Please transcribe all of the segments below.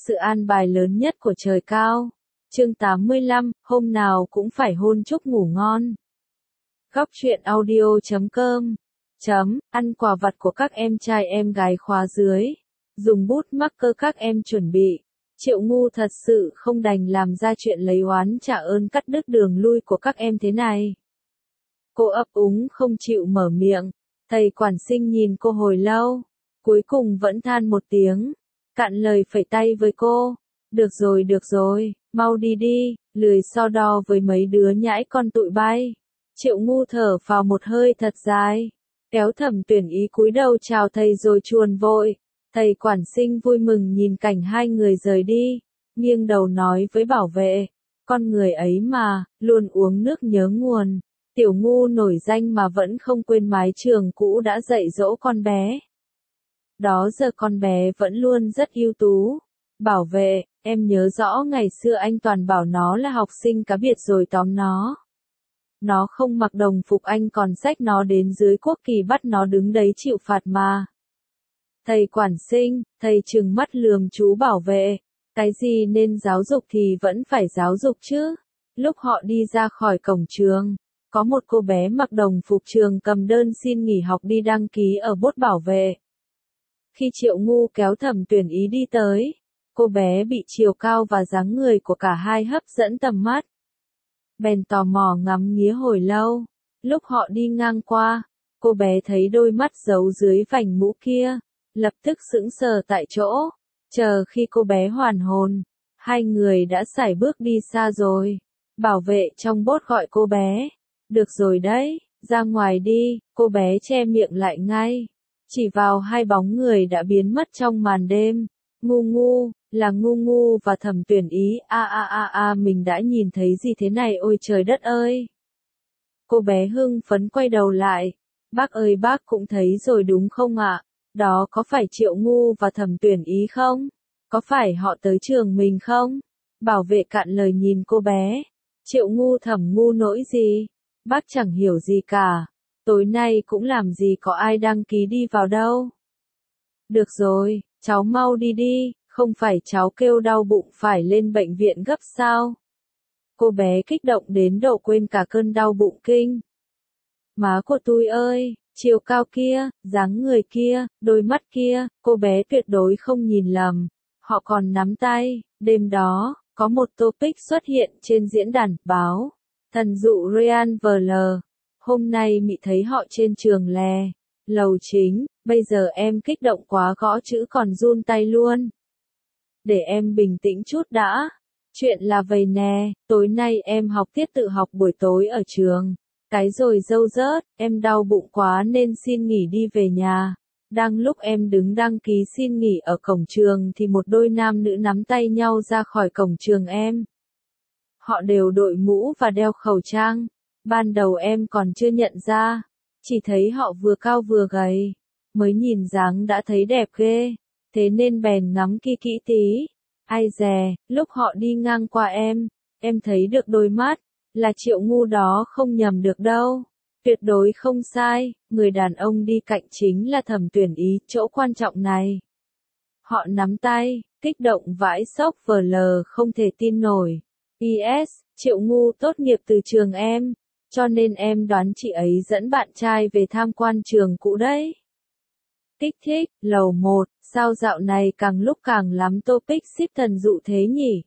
sự an bài lớn nhất của trời cao. Chương 85, hôm nào cũng phải hôn chúc ngủ ngon. Góc truyện audio.com Ăn quà vặt của các em trai em gái khóa dưới. Dùng bút marker các em chuẩn bị. Triệu Ngu thật sự không đành làm ra chuyện lấy oán trả ơn cắt đứt đường lui của các em thế này. Cô ấp úng không chịu mở miệng. Thầy quản sinh nhìn cô hồi lâu. Cuối cùng vẫn than một tiếng. Cạn lời phẩy tay với cô. Được rồi, mau đi đi, lười so đo với mấy đứa nhãi con tụi bay. Triệu Ngu thở phào một hơi thật dài. Kéo Thẩm Tuyển Ý cúi đầu chào thầy rồi chuồn vội. Thầy quản sinh vui mừng nhìn cảnh hai người rời đi. Nghiêng đầu nói với bảo vệ. Con người ấy mà, luôn uống nước nhớ nguồn. Tiểu Ngu nổi danh mà vẫn không quên mái trường cũ đã dạy dỗ con bé. Đó giờ con bé vẫn luôn rất ưu tú. Bảo vệ, em nhớ rõ ngày xưa anh toàn bảo nó là học sinh cá biệt rồi tóm nó. Nó không mặc đồng phục anh còn xách nó đến dưới quốc kỳ bắt nó đứng đấy chịu phạt mà. Thầy quản sinh, thầy trừng mắt lườm chú bảo vệ. Cái gì nên giáo dục thì vẫn phải giáo dục chứ. Lúc họ đi ra khỏi cổng trường, có một cô bé mặc đồng phục trường cầm đơn xin nghỉ học đi đăng ký ở bốt bảo vệ. Khi Triệu Ngu kéo Thẩm Tuyển Ý đi tới, cô bé bị chiều cao và dáng người của cả hai hấp dẫn tầm mắt. Bèn tò mò ngắm nghía hồi lâu. Lúc họ đi ngang qua, cô bé thấy đôi mắt giấu dưới vành mũ kia, lập tức sững sờ tại chỗ. Chờ khi cô bé hoàn hồn, hai người đã sải bước đi xa rồi. Bảo vệ trong bốt gọi cô bé. Được rồi đấy, ra ngoài đi, cô bé che miệng lại ngay. Chỉ vào hai bóng người đã biến mất trong màn đêm. Ngu, là Ngu và Thẩm Tuyển Ý. Mình đã nhìn thấy gì thế này ôi trời đất ơi. Cô bé hưng phấn quay đầu lại. Bác ơi bác cũng thấy rồi đúng không ạ? Đó có phải Triệu Ngu và Thẩm Tuyển Ý không? Có phải họ tới trường mình không? Bảo vệ cạn lời nhìn cô bé. Triệu Ngu Thẩm ngu nỗi gì? Bác chẳng hiểu gì cả. Tối nay cũng làm gì có ai đăng ký đi vào đâu. Được rồi, cháu mau đi đi, không phải cháu kêu đau bụng phải lên bệnh viện gấp sao? Cô bé kích động đến độ quên cả cơn đau bụng kinh. Má của tôi ơi, chiều cao kia, dáng người kia, đôi mắt kia, cô bé tuyệt đối không nhìn lầm. Họ còn nắm tay. Đêm đó, có một topic xuất hiện trên diễn đàn báo. Thần dụ Real VL. Hôm nay mị thấy họ trên trường lè. Lầu chính, bây giờ em kích động quá gõ chữ còn run tay luôn. Để em bình tĩnh chút đã. Chuyện là vầy nè, tối nay em học tiết tự học buổi tối ở trường. Cái rồi dâu rớt, em đau bụng quá nên xin nghỉ đi về nhà. Đang lúc em đứng đăng ký xin nghỉ ở cổng trường thì một đôi nam nữ nắm tay nhau ra khỏi cổng trường em. Họ đều đội mũ và đeo khẩu trang. Ban đầu em còn chưa nhận ra, chỉ thấy họ vừa cao vừa gầy, mới nhìn dáng đã thấy đẹp ghê, thế nên bèn ngắm kỹ tí. Ai dè, lúc họ đi ngang qua em thấy được đôi mắt, là Triệu Ngu đó không nhầm được đâu. Tuyệt đối không sai, người đàn ông đi cạnh chính là Thẩm Tuyển Ý, chỗ quan trọng này. Họ nắm tay, kích động vãi sốc VL không thể tin nổi. PS, Triệu Ngu tốt nghiệp từ trường em, cho nên em đoán chị ấy dẫn bạn trai về tham quan trường cũ đấy. Kích thích, lầu 1, sao dạo này càng lúc càng lắm topic ship thần dụ thế nhỉ?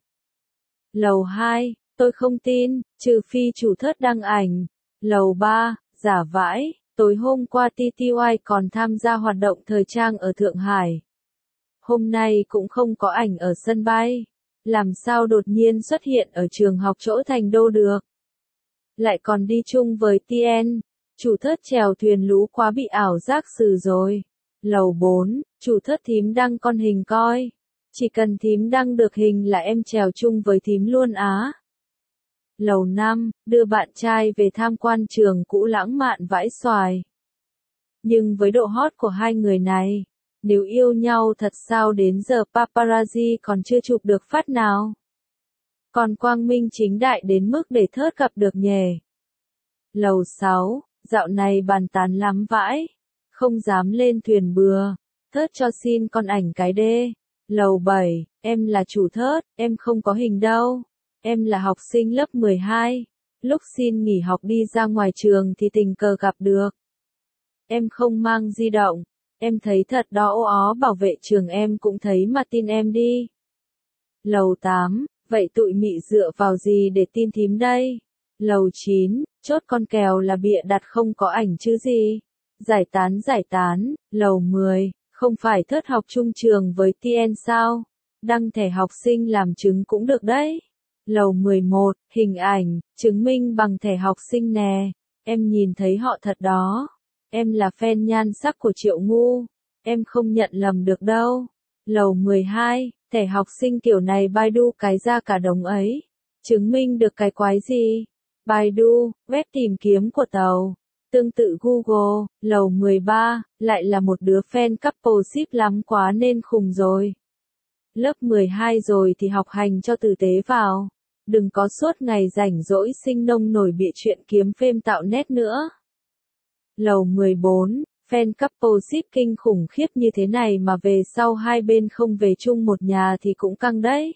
Lầu 2, tôi không tin, trừ phi chủ thớt đăng ảnh. Lầu 3, giả vãi, tối hôm qua TTY còn tham gia hoạt động thời trang ở Thượng Hải. Hôm nay cũng không có ảnh ở sân bay. Làm sao đột nhiên xuất hiện ở trường học chỗ Thành Đô được? Lại còn đi chung với TN. Chủ thớt chèo thuyền lú quá bị ảo giác xử rồi. Lầu 4, chủ thớt thím đăng con hình coi. Chỉ cần thím đăng được hình là em chèo chung với thím luôn á. Lầu 5, đưa bạn trai về tham quan trường cũ lãng mạn vãi xoài. Nhưng với độ hot của hai người này, nếu yêu nhau thật sao đến giờ paparazzi còn chưa chụp được phát nào? Còn quang minh chính đại đến mức để thớt gặp được nhề. Lầu 6, dạo này bàn tán lắm vãi. Không dám lên thuyền bừa. Thớt cho xin con ảnh cái đê. Lầu 7, em là chủ thớt, em không có hình đâu. Em là học sinh lớp 12. Lúc xin nghỉ học đi ra ngoài trường thì tình cờ gặp được. Em không mang di động. Em thấy thật đó, ô ó, bảo vệ trường em cũng thấy mà tin em đi. Lầu 8, vậy tụi mị dựa vào gì để tin thím đây? Lầu 9, chốt con kèo là bịa đặt không có ảnh chứ gì. Giải tán. Lầu 10, không phải thớt học chung trường với TN sao? Đăng thẻ học sinh làm chứng cũng được đấy. Lầu 11, hình ảnh, chứng minh bằng thẻ học sinh nè. Em nhìn thấy họ thật đó. Em là fan nhan sắc của Triệu Ngu. Em không nhận lầm được đâu. Lầu 12, thẻ học sinh kiểu này Baidu cái ra cả đống ấy. Chứng minh được cái quái gì? Baidu, web tìm kiếm của tàu. Tương tự Google. Lầu 13, lại là một đứa fan couple ship lắm quá nên khùng rồi. Lớp 12 rồi thì học hành cho tử tế vào. Đừng có suốt ngày rảnh rỗi sinh nông nổi bịa chuyện kiếm phêm tạo nét nữa. Lầu 14, fan couple ship kinh khủng khiếp như thế này mà về sau hai bên không về chung một nhà thì cũng căng đấy.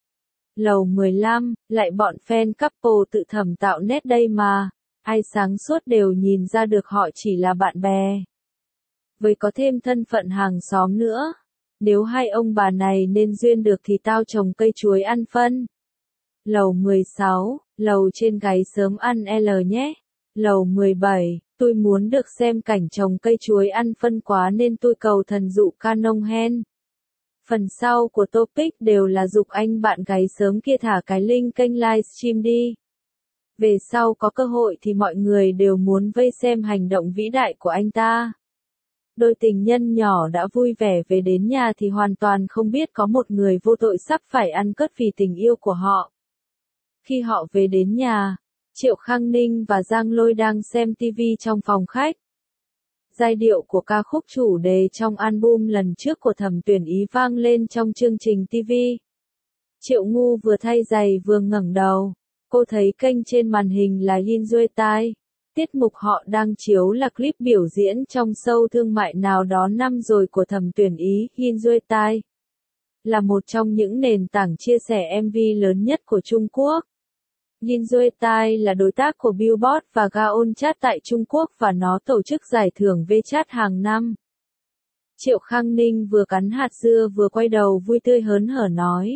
Lầu 15, lại bọn fan couple tự thầm tạo nét đây mà. Ai sáng suốt đều nhìn ra được họ chỉ là bạn bè. Với có thêm thân phận hàng xóm nữa. Nếu hai ông bà này nên duyên được thì tao trồng cây chuối ăn phân. Lầu 16, lầu trên gáy sớm ăn L nhé. Lầu 17, tôi muốn được xem cảnh trồng cây chuối ăn phân quá nên tôi cầu thần dụ Canon hen. Phần sau của topic đều là giục anh bạn gáy sớm kia thả cái link kênh livestream đi. Về sau có cơ hội thì mọi người đều muốn vây xem hành động vĩ đại của anh ta. Đôi tình nhân nhỏ đã vui vẻ về đến nhà thì hoàn toàn không biết có một người vô tội sắp phải ăn cất vì tình yêu của họ. Khi họ về đến nhà, Triệu Khang Ninh và Giang Lôi đang xem TV trong phòng khách. Giai điệu của ca khúc chủ đề trong album lần trước của Thẩm Tuyển Ý vang lên trong chương trình TV. Triệu Ngu vừa thay giày vừa ngẩng đầu. Cô thấy kênh trên màn hình là Yin Duy Tai. Tiết mục họ đang chiếu là clip biểu diễn trong show thương mại nào đó năm rồi của Thẩm Tuyển Ý. Yin Duy Tai là một trong những nền tảng chia sẻ MV lớn nhất của Trung Quốc. Yin Duy Tai là đối tác của Billboard và Gaon Chart tại Trung Quốc và nó tổ chức giải thưởng V-Chart hàng năm. Triệu Khang Ninh vừa cắn hạt dưa vừa quay đầu vui tươi hớn hở nói.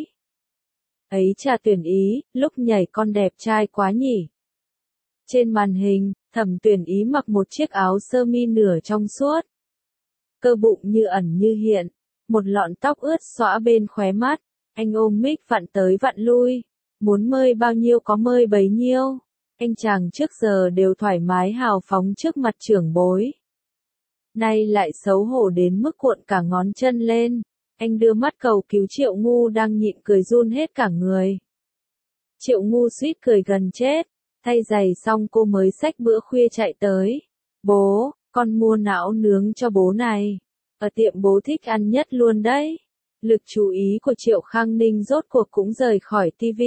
Ấy chà Tuyển Ý, lúc nhảy con đẹp trai quá nhỉ. Trên màn hình, Thẩm Tuyển Ý mặc một chiếc áo sơ mi nửa trong suốt. Cơ bụng như ẩn như hiện, một lọn tóc ướt xõa bên khóe mắt, anh ôm mic vặn tới vặn lui. Muốn mơi bao nhiêu có mơi bấy nhiêu. Anh chàng trước giờ đều thoải mái hào phóng trước mặt trưởng bối. Nay lại xấu hổ đến mức cuộn cả ngón chân lên. Anh đưa mắt cầu cứu Triệu Ngu đang nhịn cười run hết cả người. Triệu Ngu suýt cười gần chết. Thay giày xong cô mới xách bữa khuya chạy tới. Bố, con mua não nướng cho bố này. Ở tiệm bố thích ăn nhất luôn đấy. Lực chú ý của Triệu Khang Ninh rốt cuộc cũng rời khỏi TV.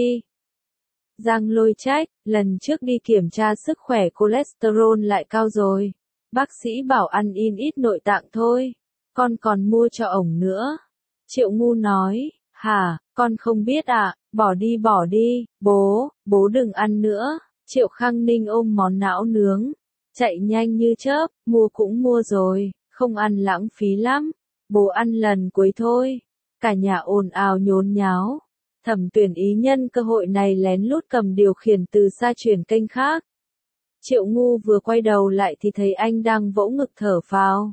Giang Lôi trách, lần trước đi kiểm tra sức khỏe cholesterol lại cao rồi. Bác sĩ bảo ăn ít nội tạng thôi. Con còn mua cho ổng nữa. Triệu Ngu nói, hả, con không biết à, bỏ đi, bố đừng ăn nữa. Triệu Khang Ninh ôm món não nướng. Chạy nhanh như chớp, mua cũng mua rồi, không ăn lãng phí lắm. Bố ăn lần cuối thôi. Cả nhà ồn ào nhốn nháo. Thẩm Tuyển Ý nhân cơ hội này lén lút cầm điều khiển từ xa chuyển kênh khác. Triệu Ngu vừa quay đầu lại thì thấy anh đang vỗ ngực thở phào.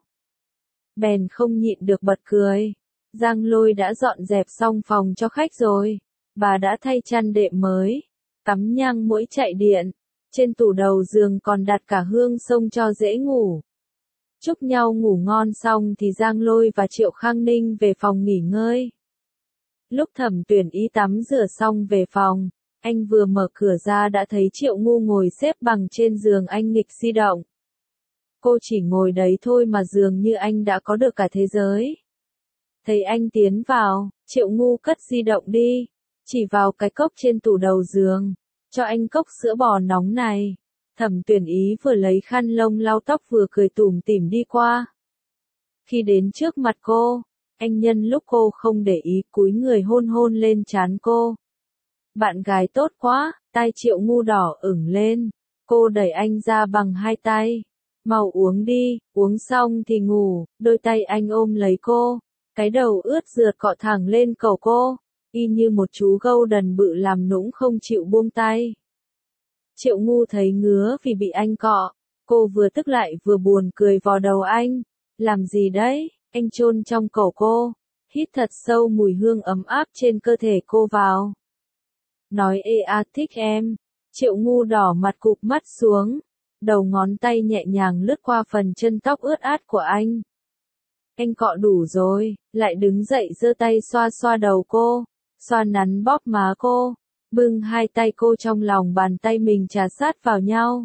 Bèn không nhịn được bật cười. Giang Lôi đã dọn dẹp xong phòng cho khách rồi. Bà đã thay chăn đệm mới. Cắm nhang mũi chạy điện. Trên tủ đầu giường còn đặt cả hương xông cho dễ ngủ. Chúc nhau ngủ ngon xong thì Giang Lôi và Triệu Khang Ninh về phòng nghỉ ngơi. Lúc Thẩm Tuyển Ý tắm rửa xong về phòng, anh vừa mở cửa ra đã thấy Triệu Ngu ngồi xếp bằng trên giường anh nghịch di động. Cô chỉ ngồi đấy thôi mà dường như anh đã có được cả thế giới. Thấy anh tiến vào, Triệu Ngu cất di động đi, chỉ vào cái cốc trên tủ đầu giường, cho anh cốc sữa bò nóng này. Thẩm Tuyển Ý vừa lấy khăn lông lau tóc vừa cười tủm tỉm đi qua. Khi đến trước mặt cô, Anh nhân lúc cô không để ý cúi người hôn hôn lên trán cô. Bạn gái tốt quá, tai Triệu Ngu đỏ ửng lên. Cô đẩy anh ra bằng hai tay. Mau uống đi, uống xong thì ngủ. Đôi tay anh ôm lấy cô. Cái đầu ướt rượt cọ thẳng lên cổ cô. Y như một chú gâu đần bự làm nũng không chịu buông tay. Triệu Ngu thấy ngứa vì bị anh cọ. Cô vừa tức lại vừa buồn cười vò đầu anh. Làm gì đấy? Anh chôn trong cổ cô. Hít thật sâu mùi hương ấm áp trên cơ thể cô vào. Nói ê a thích em. Triệu Ngu đỏ mặt cụp mắt xuống. Đầu ngón tay nhẹ nhàng lướt qua phần chân tóc ướt át của anh. Anh cọ đủ rồi, lại đứng dậy giơ tay xoa xoa đầu cô, xoa nắn bóp má cô, bưng hai tay cô trong lòng bàn tay mình trà sát vào nhau.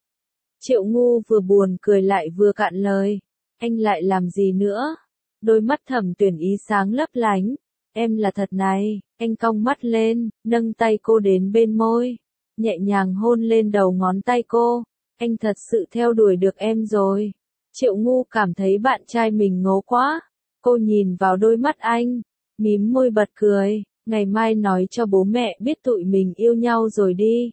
Triệu Ngu vừa buồn cười lại vừa cạn lời. Anh lại làm gì nữa? Đôi mắt Thẩm Tuyển Ý sáng lấp lánh. Em là thật này. Anh cong mắt lên, nâng tay cô đến bên môi, nhẹ nhàng hôn lên đầu ngón tay cô. Anh thật sự theo đuổi được em rồi. Triệu Ngu cảm thấy bạn trai mình ngố quá. Cô nhìn vào đôi mắt anh, mím môi bật cười. Ngày mai nói cho bố mẹ biết tụi mình yêu nhau rồi đi.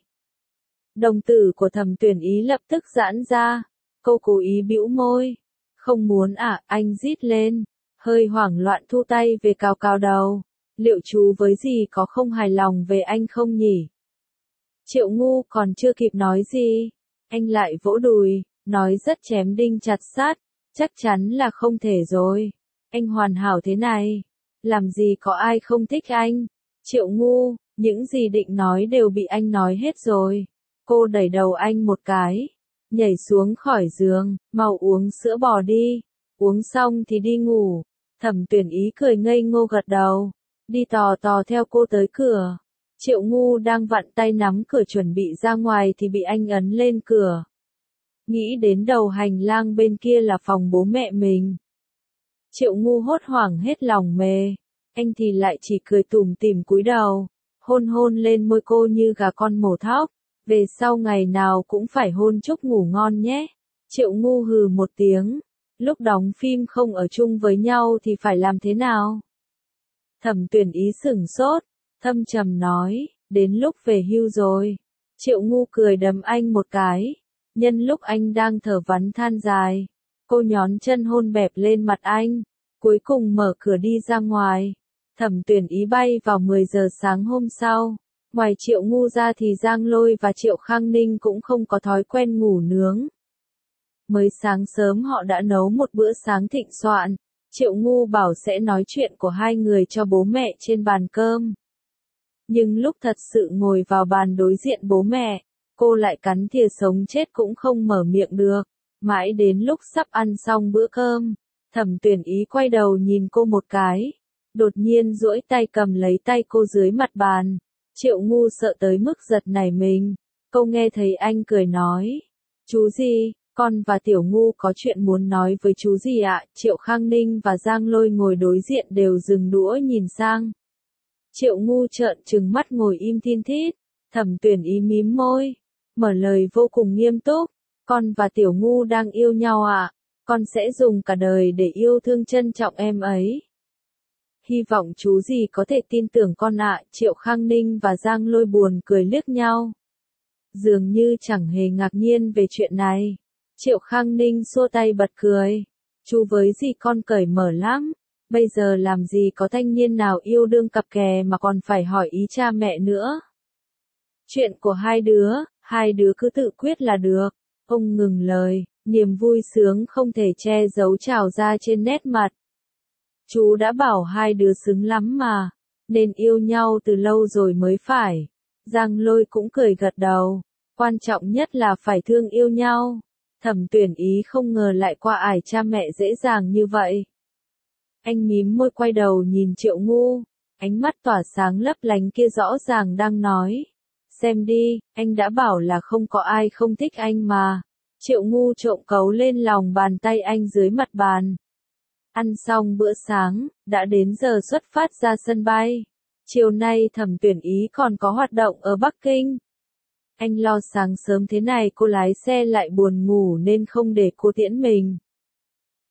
Đồng tử của Thẩm Tuyển Ý lập tức giãn ra. Cô cố ý bĩu môi. Không muốn à, anh rít lên. Hơi hoảng loạn thu tay về cào cào đầu. Liệu chú với gì có không hài lòng về anh không nhỉ? Triệu Ngu còn chưa kịp nói gì. Anh lại vỗ đùi, nói rất chém đinh chặt sắt. Chắc chắn là không thể rồi. Anh hoàn hảo thế này. Làm gì có ai không thích anh? Triệu Ngu, những gì định nói đều bị anh nói hết rồi. Cô đẩy đầu anh một cái. Nhảy xuống khỏi giường, mau uống sữa bò đi. Uống xong thì đi ngủ. Thẩm Tuyển Ý cười ngây ngô gật đầu. Đi tò tò theo cô tới cửa. Triệu Ngu đang vặn tay nắm cửa chuẩn bị ra ngoài thì bị anh ấn lên cửa. Nghĩ đến đầu hành lang bên kia là phòng bố mẹ mình. Triệu Ngu hốt hoảng hết lòng mề. Anh thì lại chỉ cười tủm tỉm cúi đầu. Hôn hôn lên môi cô như gà con mổ thóc. Về sau ngày nào cũng phải hôn chúc ngủ ngon nhé. Triệu Ngu hừ một tiếng. Lúc đóng phim không ở chung với nhau thì phải làm thế nào? Thẩm Tuyển Ý sửng sốt, thâm trầm nói, đến lúc về hưu rồi. Triệu Ngu cười đấm anh một cái. Nhân lúc anh đang thở vắn than dài, cô nhón chân hôn bẹp lên mặt anh, cuối cùng mở cửa đi ra ngoài. Thẩm Tuyển Ý bay vào 10 giờ sáng hôm sau. Ngoài Triệu Ngu ra thì Giang Lôi và Triệu Khang Ninh cũng không có thói quen ngủ nướng. Mới sáng sớm họ đã nấu một bữa sáng thịnh soạn. Triệu Ngu bảo sẽ nói chuyện của hai người cho bố mẹ trên bàn cơm. Nhưng lúc thật sự ngồi vào bàn đối diện bố mẹ, cô lại cắn thìa sống chết cũng không mở miệng được. Mãi đến lúc sắp ăn xong bữa cơm, Thẩm Tuyển Ý quay đầu nhìn cô một cái. Đột nhiên duỗi tay cầm lấy tay cô dưới mặt bàn. Triệu Ngu sợ tới mức giật nảy mình. Cô nghe thấy anh cười nói. Chú gì? Con và Tiểu Ngu có chuyện muốn nói với chú gì ạ? Triệu Khang Ninh và Giang Lôi ngồi đối diện đều dừng đũa nhìn sang. Triệu Ngu trợn trừng mắt ngồi im thin thít. Thẩm Tuyển Ý mím môi, mở lời vô cùng nghiêm túc. Con và Tiểu Ngu đang yêu nhau ạ. Con sẽ dùng cả đời để yêu thương trân trọng em ấy. Hy vọng chú gì có thể tin tưởng con ạ. Triệu Khang Ninh và Giang Lôi buồn cười liếc nhau. Dường như chẳng hề ngạc nhiên về chuyện này. Triệu Khang Ninh xua tay bật cười. Chú với dì con cởi mở lắm. Bây giờ làm gì có thanh niên nào yêu đương cặp kè mà còn phải hỏi ý cha mẹ nữa. Chuyện của hai đứa cứ tự quyết là được. Ông ngừng lời, niềm vui sướng không thể che giấu trào ra trên nét mặt. Chú đã bảo hai đứa xứng lắm mà, nên yêu nhau từ lâu rồi mới phải. Giang Lôi cũng cười gật đầu. Quan trọng nhất là phải thương yêu nhau. Thẩm Tuyển Ý không ngờ lại qua ải cha mẹ dễ dàng như vậy. Anh mím môi quay đầu nhìn Triệu Ngu. Ánh mắt tỏa sáng lấp lánh kia rõ ràng đang nói. Xem đi, anh đã bảo là không có ai không thích anh mà. Triệu Ngu trộm cấu lên lòng bàn tay anh dưới mặt bàn. Ăn xong bữa sáng, đã đến giờ xuất phát ra sân bay. Chiều nay Thẩm Tuyển Ý còn có hoạt động ở Bắc Kinh. Anh lo sáng sớm thế này cô lái xe lại buồn ngủ nên không để cô tiễn mình.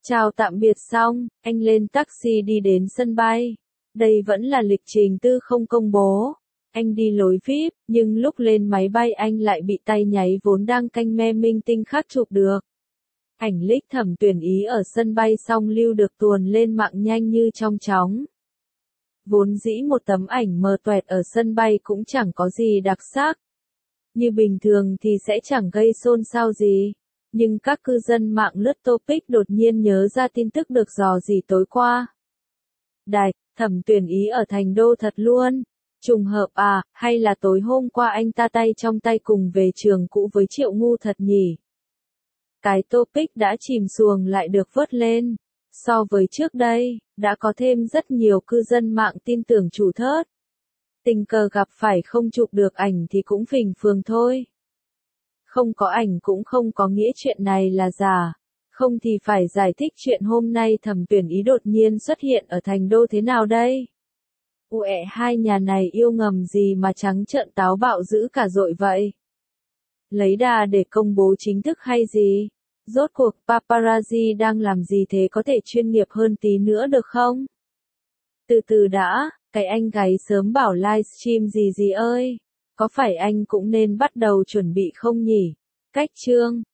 Chào tạm biệt xong, anh lên taxi đi đến sân bay. Đây vẫn là lịch trình tư không công bố. Anh đi lối VIP, nhưng lúc lên máy bay anh lại bị tay nháy vốn đang canh me minh tinh khác chụp được. Ảnh leak Thẩm Tuyển Ý ở sân bay xong lưu được tuồn lên mạng nhanh như trong chóng. Vốn dĩ một tấm ảnh mờ toẹt ở sân bay cũng chẳng có gì đặc sắc. Như bình thường thì sẽ chẳng gây xôn xao gì. Nhưng các cư dân mạng lướt topic đột nhiên nhớ ra tin tức được dò dỉ tối qua. Đài, Thẩm Tuyển Ý ở Thành Đô thật luôn. Trùng hợp à, hay là tối hôm qua anh ta tay trong tay cùng về trường cũ với Triệu Ngu thật nhỉ? Cái topic đã chìm xuồng lại được vớt lên. So với trước đây, đã có thêm rất nhiều cư dân mạng tin tưởng chủ thớt. Tình cờ gặp phải không chụp được ảnh thì cũng phình phường thôi. Không có ảnh cũng không có nghĩa chuyện này là giả. Không thì phải giải thích chuyện hôm nay Thẩm Tuyển Ý đột nhiên xuất hiện ở Thành Đô thế nào đây? Uẹ, hai nhà này yêu ngầm gì mà trắng trợn táo bạo dữ cả dội vậy? Lấy đà để công bố chính thức hay gì? Rốt cuộc paparazzi đang làm gì thế, có thể chuyên nghiệp hơn tí nữa được không? Từ từ đã, cái anh gáy sớm bảo livestream gì gì ơi? Có phải anh cũng nên bắt đầu chuẩn bị không nhỉ? Cách chương